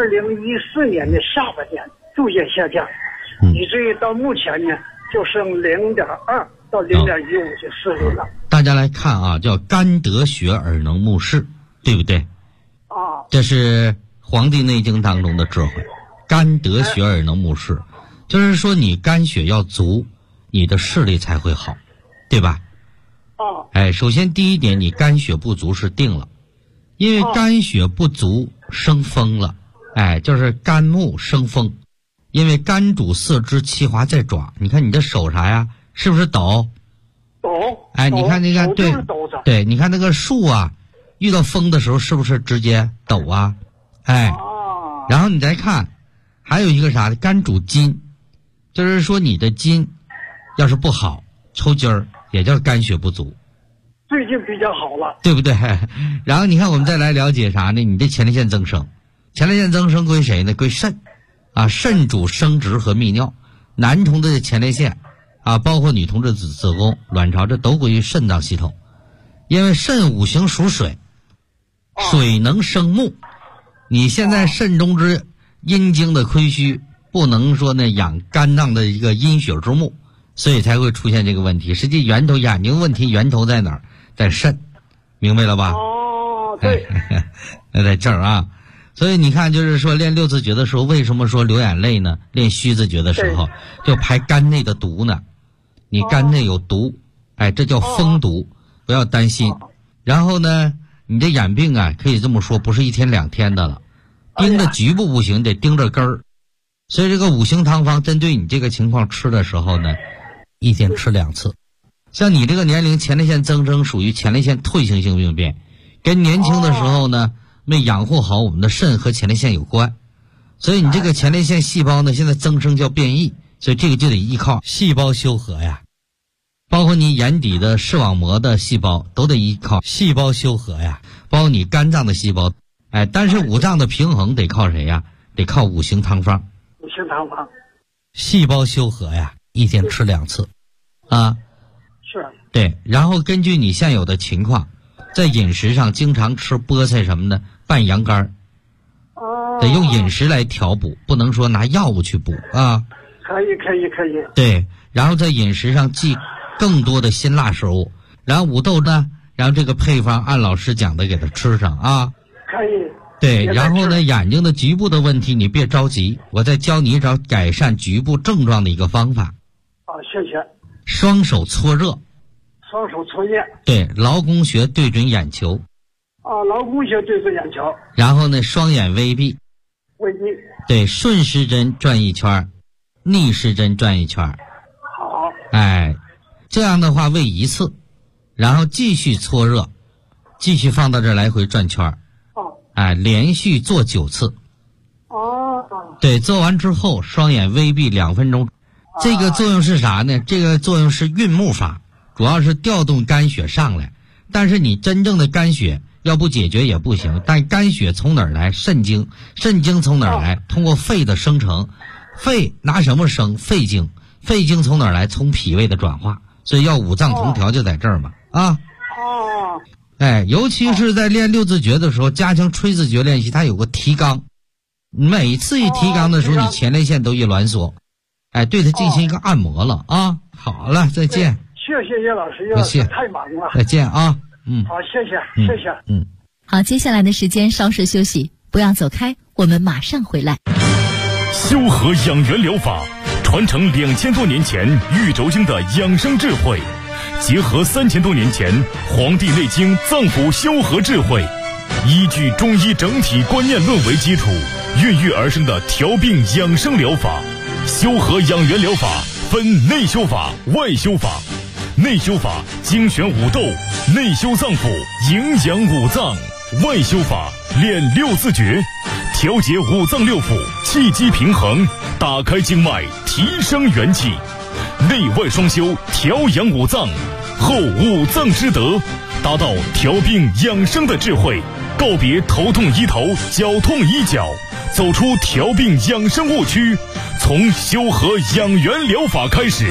2014年的下半年逐渐下降，以至于到目前呢。就剩0.2到0.15的视力了。
大家来看啊，叫肝得血而能目视，对不对？这是《黄帝内经》当中的智慧。肝得血而能目视，就是说你肝血要足，你的视力才会好，对吧？首先第一点，你肝血不足是定了，因为肝血不足生风了，就是肝木生风。因为肝主四肢，其华在爪。你看你的手啥呀？是不是抖？
抖。
你看那个，对，你看那个树啊，遇到风的时候是不是直接抖啊？然后你再看，还有一个啥？肝主筋，就是说你的筋要是不好，抽筋儿，也叫肝血不足。
最近比较好了，
对不对？然后你看，我们再来了解啥呢？你的前列腺增生，前列腺增生归谁呢？归肾。肾主生殖和泌尿，男同志的前列腺包括女同志的子宫、卵巢，这都归于肾脏系统。因为肾五行属水，水能生木，你现在肾中之阴经的亏虚，不能说呢养肝脏的一个阴血之木，所以才会出现这个问题。实际眼睛问题源头在哪儿？在肾，明白了吧？
对。
那在这儿啊。所以你看，就是说练六字诀的时候，为什么说流眼泪呢？练虚字诀的时候，就排肝内的毒呢。你肝内有毒，这叫风毒，不要担心。然后呢，你这眼病啊，可以这么说，不是1天2天的了，盯着局部不行，得盯着根儿。所以这个五行汤方针对你这个情况吃的时候呢，1天吃2次。像你这个年龄，前列腺增生属于前列腺退行性病变，跟年轻的时候呢。没养护好我们的肾和前列腺有关，所以你这个前列腺细胞呢，现在增生叫变异，所以这个就得依靠细胞修和呀，包括你眼底的视网膜的细胞都得依靠细胞修和呀，包括你肝脏的细胞，但是五脏的平衡得靠谁呀？得靠五行汤方。
五行汤方，
细胞修和呀，1天吃2次，
是，
对，然后根据你现有的情况，在饮食上经常吃菠菜什么的。拌羊肝得用饮食来调补，不能说拿药物去补啊。
可以。
对，然后在饮食上忌更多的辛辣食物，然后五豆呢，然后这个配方按老师讲的给他吃上啊。
可以。
对，然后呢，眼睛的局部的问题你别着急，我再教你找改善局部症状的一个方法。
谢谢。
双手搓热。
双手搓热。
对，劳宫穴对准眼球。
劳宫穴对准眼球。
然后呢，双眼微闭。
微闭。
对，顺时针转1圈，逆时针转1圈。
好。
这样的话喂1次，然后继续搓热，继续放到这儿来回转圈。连续做9次。对，做完之后双眼微闭2分钟。这个作用是啥呢？这个作用是运木法， 主要是调动肝血上来。但是你真正的肝血要不解决也不行，但肝血从哪儿来？肾精，肾精从哪儿来？通过肺的生成，肺拿什么生？肺精，肺精从哪儿来？从脾胃的转化，所以要五脏同调就在这儿嘛啊。哎，尤其是在练六字诀的时候，加强吹字诀练习，它有个提肛，每次一提肛的时候，你前列腺都一挛缩，哎，对它进行一个按摩了啊。好了，再见。
谢谢叶老师，叶老师太忙了。
再见啊。
好，谢谢，谢谢。
好，接下来的时间稍事休息，不要走开，我们马上回来。
修和养元疗法传承2000多年前玉轴经的养生智慧，结合3000多年前《黄帝内经》脏腑修和智慧，依据中医整体观念论为基础，孕育而生的调病养生疗法。修和养元疗法分内修法、外修法。内修法精选五斗，内修脏腑，营养五脏；外修法练六字诀，调节五脏六腑，气机平衡，打开经脉，提升元气。内外双修，调养五脏，后五脏之德，达到调病养生的智慧，告别头痛医头，脚痛医脚，走出调病养生误区，从修和养元疗法开始。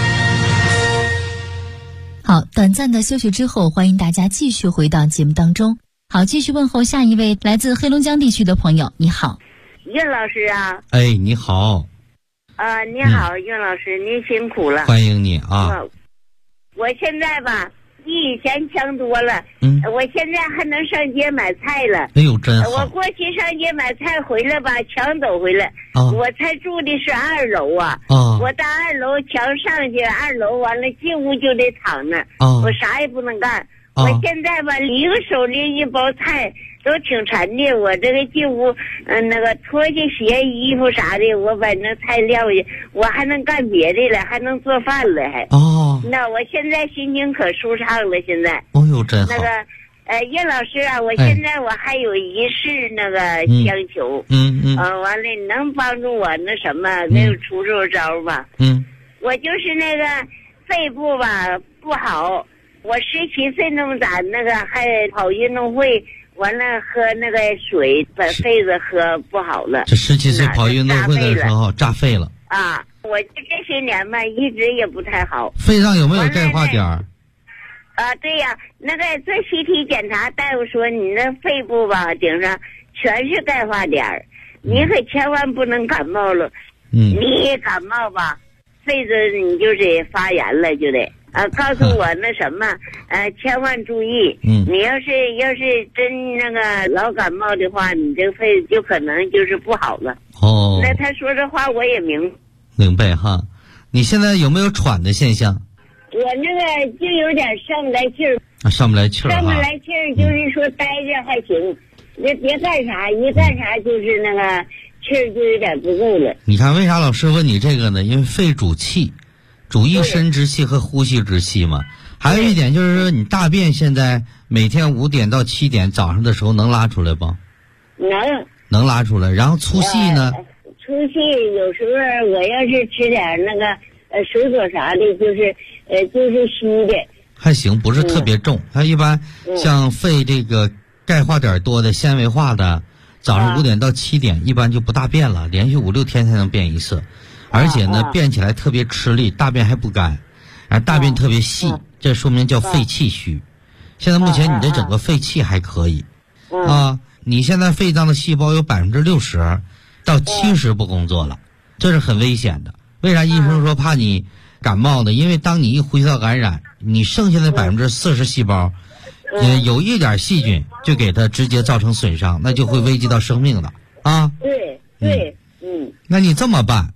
好，短暂的休息之后，欢迎大家继续回到节目当中。好，继续问候下一位来自黑龙江地区的朋友。你好，
岳老师啊。
哎，你好。
你好，岳老师，您辛苦了。
欢迎你啊。
我现在吧，比以前强多了。我现在还能上街买菜了。
哎呦，真好。
我过去上街买菜回来吧，墙走回来。我才住的是2楼啊。我到2楼墙上去，2楼完了进屋就得躺那。我啥也不能干。我现在吧，一个手拎一包菜都挺沉的。我这个进屋，那个脱下鞋、衣服啥的，我把那菜撂下，我还能干别的了，还能做饭了，还。那我现在心情可舒畅了，现在。
哦呦，真好。
那个，叶老师啊，我现在我还有一事那个相求。完了，你能帮助我那什么，给我出招吧？我就是那个肺部吧不好。我17岁那么大，那个还跑运动会，完了喝那个水，把肺子喝不好了。
这17岁跑运动会的时候炸肺了
啊！我这些年吧，一直也不太好。
肺上有没有钙化点？
对呀，那个做CT检查，大夫说你那肺部吧顶上全是钙化点，你可千万不能感冒了。你一感冒吧，肺子你就得发炎了，就得。告诉我那什么，千万注意。你要是真那个老感冒的话，你这个肺就可能就是不好了。那他说这话我也
明白哈。你现在有没有喘的现象？
我那个就有点上不来气儿。
上不来气儿。
上不来气儿就是说待着还行，别干啥，一干啥就是那个气儿就有点不够了。
你看为啥老师问你这个呢？因为肺主气。主一身之气和呼吸之气嘛。还有一点就是说，你大便现在每天5点到7点早上的时候能拉出来不？能拉出来。然后粗细呢？
粗细有时候我要是吃点那个水果啥的，就是稀的。
还行，不是特别重。它一般像肺这个钙化点多的、纤维化的，早上5点到7点一般就不大便了，连续5、6天才能便一次。而且呢，便起来特别吃力，大便还不干，大便特别细，这说明叫肺气虚。现在目前你这整个肺气还可以，你现在肺脏的细胞有60%到70%不工作了，这是很危险的。为啥医生说怕你感冒呢？因为当你一呼吸道感染，你剩下的40%细胞，有一点细菌就给它直接造成损伤，那就会危及到生命的啊。
对，
那你这么办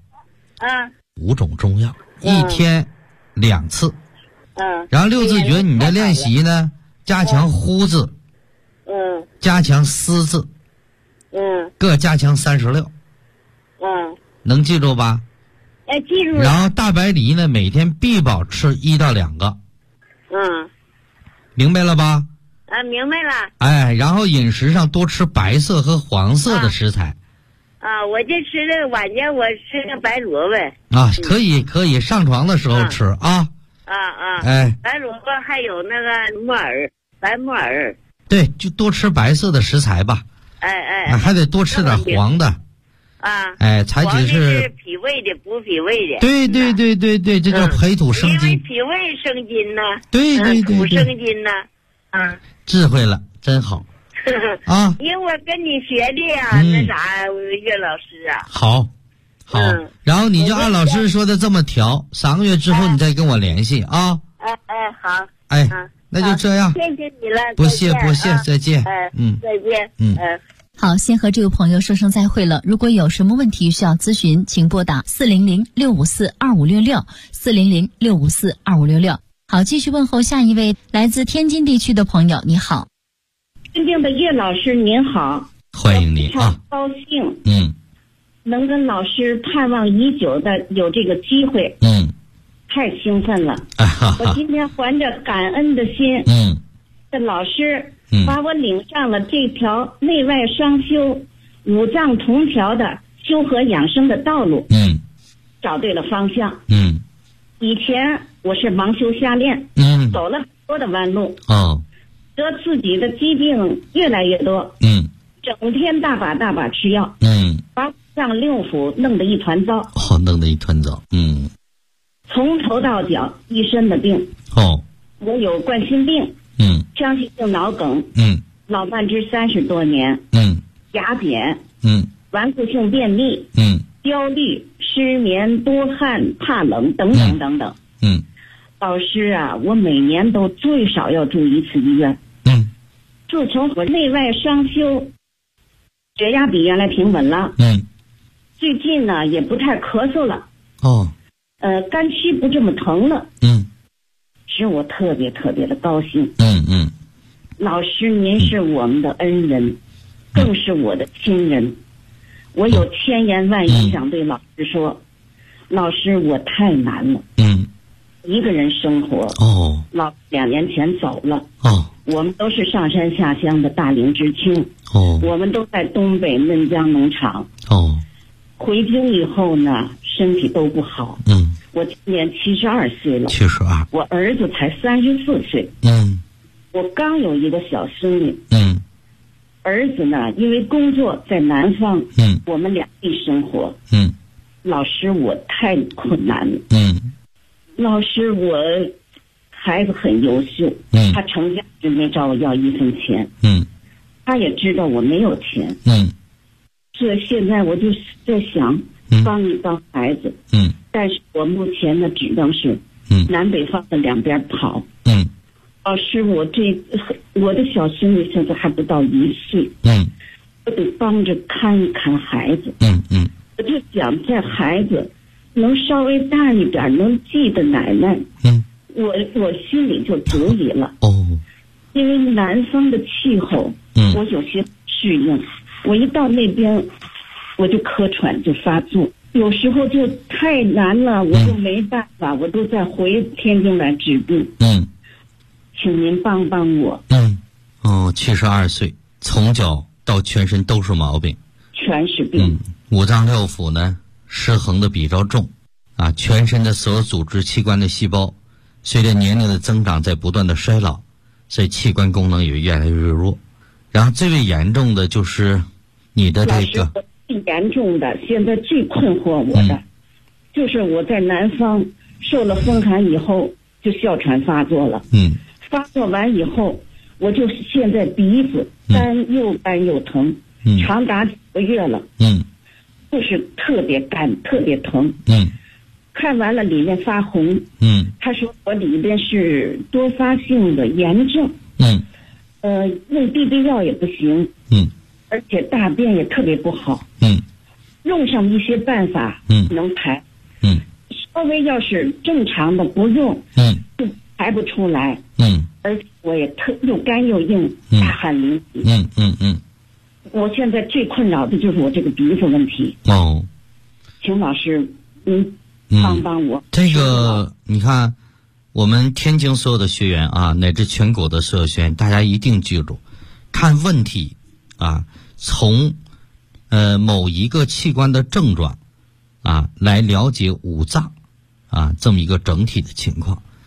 ？5种中药，1天2次。然后6字诀你的练习呢，加强呼字，加强思字，各加强36。能记住吧？
记住了。
然后大白梨呢，每天必保吃1到2个。明白了吧？
明白了。
然后饮食上多吃白色和黄色的食材。
我就吃晚间我吃个白萝卜。
可以上床的时候吃啊。
白萝卜还有那个木耳，白木耳。
对，就多吃白色的食材吧。还得多吃点黄的。采取
是脾胃的，补脾胃的。
对，这叫培土生金。
因为脾胃生金呢。
对，
土生金呢。
智慧了，真好。
因为我跟你学的呀，那啥，岳老师啊。
好，然后你就按老师说的这么调，3个月之后你再跟我联系啊。
好。
那就这样。
谢谢你了。
不谢，再见。
再见。
好，先和这位朋友说声再会了。如果有什么问题需要咨询，请拨打400-654-2566 400-654-2566。好，继续问候下一位来自天津地区的朋友。你好，
尊敬的岳老师您好，
欢迎你啊！
高兴，能跟老师盼望已久的有这个机会，太兴奋了。我今天怀着感恩的心，这老师把我领上了这条内外双修、五脏同调的修和养生的道路，找对了方向。以前我是盲修瞎练，走了很多的弯路，得自己的疾病越来越多，整天大把吃药，把五脏六腑弄得一团糟，从头到脚一身的病。我有冠心病，腔隙性脑梗，老慢支30多年，牙扁，顽固性便秘，焦虑、失眠、多汗、怕冷等等。老师啊，我每年都最少要住1次医院。自从我内外双修，血压比原来平稳了。最近呢也不太咳嗽了。肝区不这么疼了。使我特别的高兴。老师您是我们的恩人，更是我的亲人。我有千言万语想对老师说，老师我太难了。一个人生活。老2年前走了。我们都是上山下乡的大龄知青。我们都在东北嫩江农场。回京以后呢，身体都不好。我今年72岁了。我儿子才34岁。我刚有一个小孙女。儿子呢，因为工作在南方，我们2地生活。老师，我太困难了。老师，我孩子很优秀，他成家就没找我要1分钱。他也知道我没有钱。所以现在我就在想帮一帮孩子。但是我目前呢，只能是南北方的2边跑。老师，我的小孙女现在还不到1岁。我得帮着看一看孩子。我就想在孩子能稍微大一点，能记得奶奶，我心里就足矣了。因为南方的气候，我有些适应。我一到那边，我就咳喘就发作，有时候就太难了，我就没办法，我都在回天津来治病。请您帮帮我。
72岁，从脚到全身都是毛病，
全是病。
五脏六腑呢失衡的比较重，全身的所有组织器官的细胞随着年龄的增长在不断的衰老，所以器官功能也越来越弱。然后最为严重的就是你的这个
最严重的，现在最困惑我的，就是我在南方受了风寒以后就哮喘发作了。发作完以后，我就现在鼻子又干又疼，长达几个月了。就是特别干，特别疼。看完了里面发红。他说我里边是多发性的炎症。用避孕药也不行。而且大便也特别不好。用上一些办法能排。稍微要是正常的不用，就排不出来。而且我也又干又硬，大汗淋漓。我现在最困扰的就是我这个鼻子问题。请老师帮帮我。
这个你看，我们天津所有的学员乃至全国的所有学员，大家一定记住，看问题从某一个器官的症状来了解五脏这么一个整体的情况。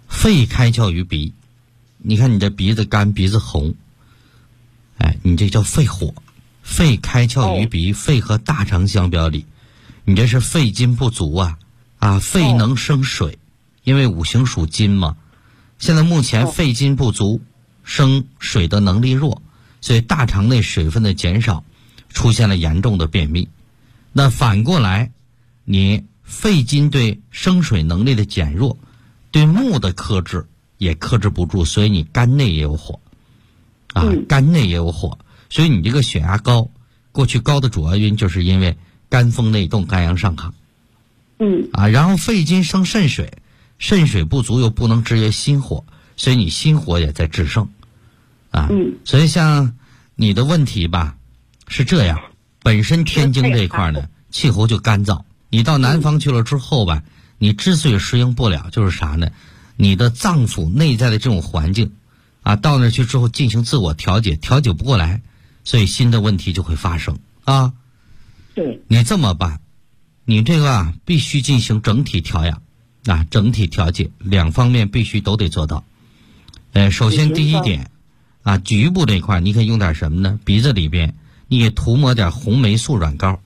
肺开窍于鼻，你看你这鼻子干，鼻子红，你这叫肺火。肺开窍于鼻，肺和大肠相表里，你这是肺金不足啊，肺能生水，因为五行属金嘛。现在目前肺金不足，生水的能力弱，所以大肠内水分的减少，出现了严重的便秘。那反过来，你肺金对生水能力的减弱，对木的克制也克制不住，所以你肝内也有火肝内也有火。所以你这个血压高，过去高的主要原因就是因为肝风内动，肝阳上亢。然后肺金生肾水，肾水不足又不能制约心火，所以你心火也在制胜。所以像你的问题吧，是这样，本身天津这一块呢，气候就干燥。你到南方去了之后吧，你之所以适应不了，就是啥呢？你的脏腑内在的这种环境到那去之后进行自我调节，调节不过来，所以新的问题就会发生
对，
你这么办，你这个必须进行整体调养整体调节，两方面必须都得做到。首先第一点局部这一块你可以用点什么呢？鼻子里边你给涂抹点红霉素软膏。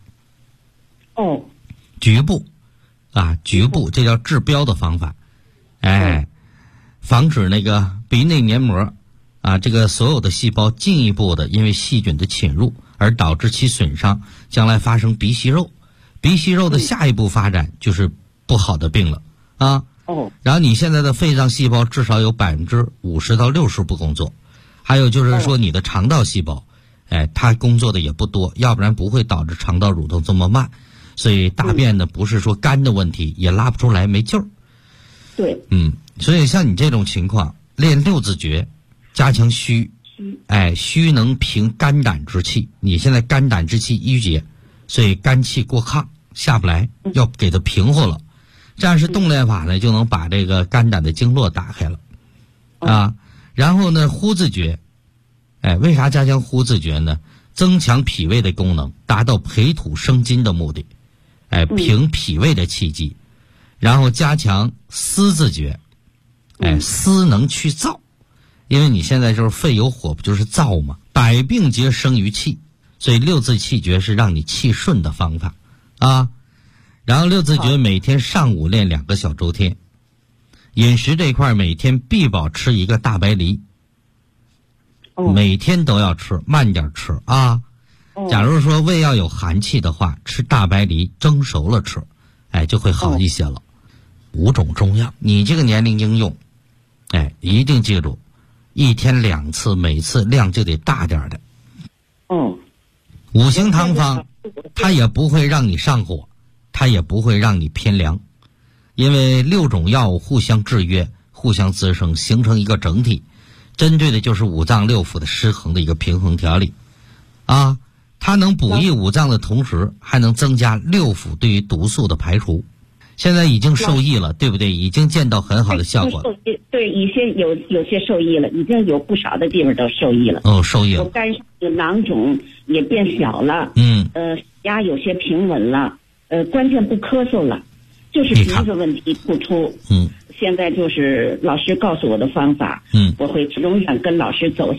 局部局部这叫治标的方法。防止那个鼻内黏膜这个所有的细胞进一步的因为细菌的侵入而导致其损伤，将来发生鼻息肉。鼻息肉的下一步发展就是不好的病了然后你现在的肺脏细胞至少有50%到60%不工作，还有就是说你的肠道细胞它工作的也不多，要不然不会导致肠道蠕动这么慢。所以大便呢不是说干的问题，也拉不出来，没劲儿。
对，
所以像你这种情况，练六字诀，加强虚，虚能平肝胆之气。你现在肝胆之气郁结，所以肝气过亢下不来，要给它平和了。这样是动练法呢，就能把这个肝胆的经络打开了然后呢，呼字诀，为啥加强呼字诀呢？增强脾胃的功能，达到培土生金的目的，平脾胃的气机。然后加强思字诀，思能去燥，因为你现在就是肺有火，不就是燥吗？百病皆生于气，所以六字气诀是让你气顺的方法然后六字诀每天上午练2个小周天。饮食这一块每天必保吃1个大白梨，每天都要吃，慢点吃假如说胃要有寒气的话，吃大白梨蒸熟了吃，就会好一些了。5种中药，你这个年龄应用，一定记住，1天2次，每次量就得大点的。五行汤方，它也不会让你上火，它也不会让你偏凉，因为6种药物互相制约，互相滋生，形成一个整体，针对的就是五脏六腑的失衡的一个平衡调理它能补益五脏的同时，还能增加六腑对于毒素的排除。现在已经受益了，对不对？已经见到很好的效果。
对，有些受益了，已经有不少的地方都受益了。
受益了。
肝上的囊肿也变小了。压有些平稳了。关键不咳嗽了，就是鼻子问题突出。现在就是老师告诉我的方法。我会永远跟老师走